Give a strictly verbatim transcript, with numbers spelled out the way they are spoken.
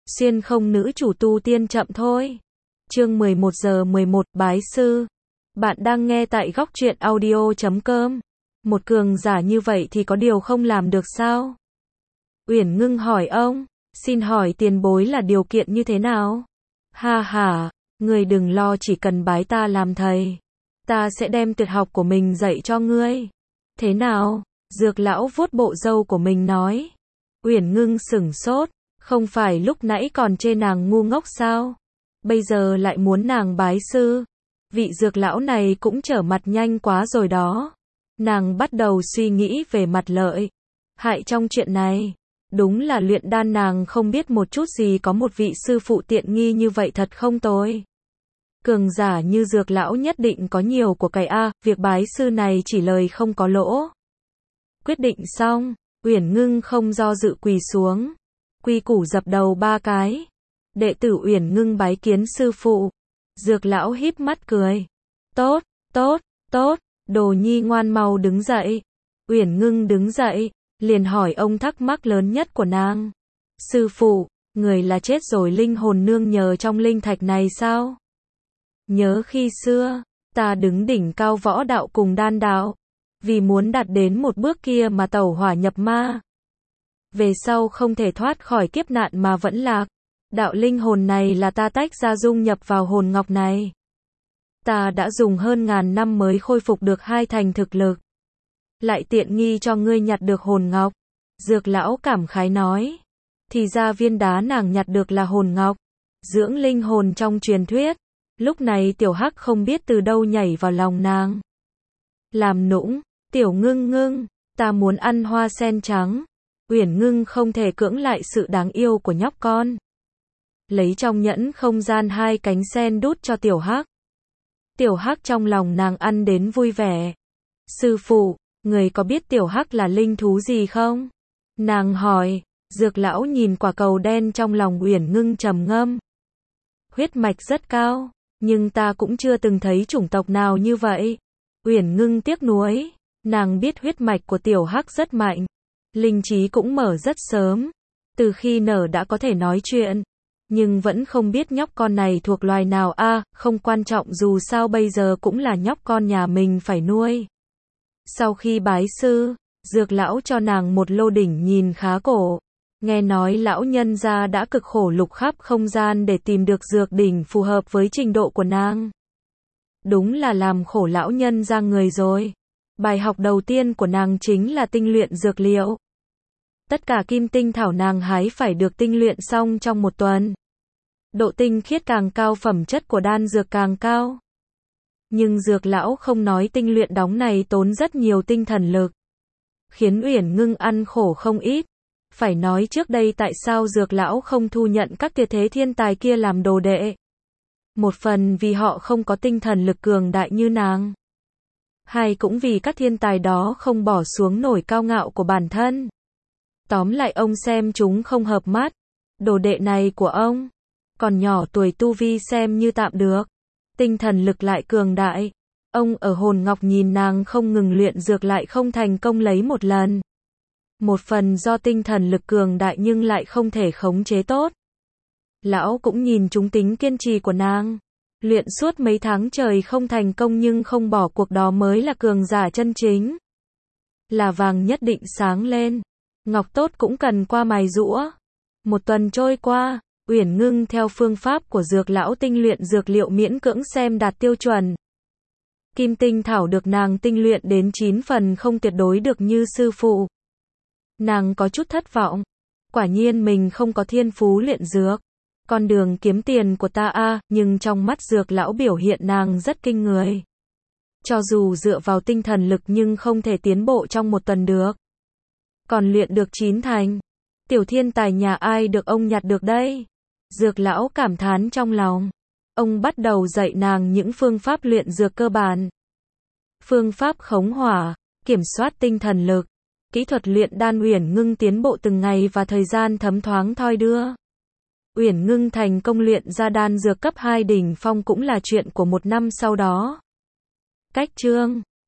Xuyên không nữ chủ tu tiên chậm thôi. Chương mười một giờ mười một, bái sư. Bạn đang nghe tại góc truyện audio chấm com. Một cường giả như vậy thì có điều không làm được sao? Uyển Ngưng hỏi ông, xin hỏi tiền bối là điều kiện như thế nào? Ha ha, ngươi đừng lo, chỉ cần bái ta làm thầy, ta sẽ đem tuyệt học của mình dạy cho ngươi. Thế nào? Dược lão vuốt bộ râu của mình nói. Uyển Ngưng sửng sốt, không phải lúc nãy còn chê nàng ngu ngốc sao? Bây giờ lại muốn nàng bái sư. Vị dược lão này cũng trở mặt nhanh quá rồi đó. Nàng bắt đầu suy nghĩ về mặt lợi hại trong chuyện này. Đúng là luyện đan nàng không biết một chút gì, có một vị sư phụ tiện nghi như vậy thật không tồi. Cường giả như dược lão nhất định có nhiều của cải a, việc bái sư này chỉ lời không có lỗ. Quyết định xong, Uyển Ngưng không do dự quỳ xuống, quy củ dập đầu ba cái. Đệ tử Uyển Ngưng bái kiến sư phụ. Dược lão híp mắt cười. Tốt, tốt, tốt, đồ nhi ngoan, mau đứng dậy. Uyển Ngưng đứng dậy, liền hỏi ông thắc mắc lớn nhất của nàng. Sư phụ, người là chết rồi linh hồn nương nhờ trong linh thạch này sao? Nhớ khi xưa, ta đứng đỉnh cao võ đạo cùng đan đạo, vì muốn đạt đến một bước kia mà tẩu hỏa nhập ma. Về sau không thể thoát khỏi kiếp nạn mà vẫn lạc. Đạo linh hồn này là ta tách ra dung nhập vào hồn ngọc này. Ta đã dùng hơn ngàn năm mới khôi phục được hai thành thực lực. Lại tiện nghi cho ngươi nhặt được hồn ngọc. Dược lão cảm khái nói. Thì ra viên đá nàng nhặt được là hồn ngọc, dưỡng linh hồn trong truyền thuyết. Lúc này tiểu hắc không biết từ đâu nhảy vào lòng nàng. Làm nũng, tiểu Ngưng Ngưng, ta muốn ăn hoa sen trắng. Uyển Ngưng không thể cưỡng lại sự đáng yêu của nhóc con. Lấy trong nhẫn không gian hai cánh sen đút cho tiểu hắc. Tiểu hắc trong lòng nàng ăn đến vui vẻ. Sư phụ, người có biết tiểu hắc là linh thú gì không? Nàng hỏi. Dược lão nhìn quả cầu đen trong lòng Uyển Ngưng trầm ngâm. Huyết mạch rất cao, nhưng ta cũng chưa từng thấy chủng tộc nào như vậy. Uyển Ngưng tiếc nuối, nàng biết huyết mạch của tiểu hắc rất mạnh, linh trí cũng mở rất sớm, từ khi nở đã có thể nói chuyện, nhưng vẫn không biết nhóc con này thuộc loài nào a, à, không quan trọng, dù sao bây giờ cũng là nhóc con nhà mình phải nuôi. Sau khi bái sư, dược lão cho nàng một lô đỉnh nhìn khá cổ. Nghe nói lão nhân gia đã cực khổ lục khắp không gian để tìm được dược đỉnh phù hợp với trình độ của nàng. Đúng là làm khổ lão nhân gia người rồi. Bài học đầu tiên của nàng chính là tinh luyện dược liệu. Tất cả kim tinh thảo nàng hái phải được tinh luyện xong trong một tuần. Độ tinh khiết càng cao, phẩm chất của đan dược càng cao. Nhưng dược lão không nói tinh luyện đóng này tốn rất nhiều tinh thần lực, khiến Uyển Ngưng ăn khổ không ít. Phải nói trước đây tại sao dược lão không thu nhận các tuyệt thế thiên tài kia làm đồ đệ. Một phần vì họ không có tinh thần lực cường đại như nàng. Hai cũng vì các thiên tài đó không bỏ xuống nổi cao ngạo của bản thân. Tóm lại ông xem chúng không hợp mắt. Đồ đệ này của ông, còn nhỏ tuổi, tu vi xem như tạm được, tinh thần lực lại cường đại. Ông ở hồn ngọc nhìn nàng không ngừng luyện dược lại không thành công lấy một lần. Một phần do tinh thần lực cường đại nhưng lại không thể khống chế tốt. Lão cũng nhìn trúng tính kiên trì của nàng. Luyện suốt mấy tháng trời không thành công nhưng không bỏ cuộc, đó mới là cường giả chân chính. Là vàng nhất định sáng lên. Ngọc tốt cũng cần qua mài giũa. Một tuần trôi qua, Uyển Ngưng theo phương pháp của dược lão tinh luyện dược liệu miễn cưỡng xem đạt tiêu chuẩn. Kim tinh thảo được nàng tinh luyện đến chín phần, không tuyệt đối được như sư phụ. Nàng có chút thất vọng. Quả nhiên mình không có thiên phú luyện dược. Con đường kiếm tiền của ta a, à, nhưng trong mắt dược lão biểu hiện nàng rất kinh người. Cho dù dựa vào tinh thần lực nhưng không thể tiến bộ trong một tuần được. Còn luyện được chín thành. Tiểu thiên tài nhà ai được ông nhặt được đây? Dược lão cảm thán trong lòng. Ông bắt đầu dạy nàng những phương pháp luyện dược cơ bản. Phương pháp khống hỏa, kiểm soát tinh thần lực. Kỹ thuật luyện đan. Uyển Ngưng tiến bộ từng ngày và thời gian thấm thoáng thoi đưa. Uyển Ngưng thành công luyện ra đan dược cấp hai đỉnh phong cũng là chuyện của một năm sau đó. Cách chương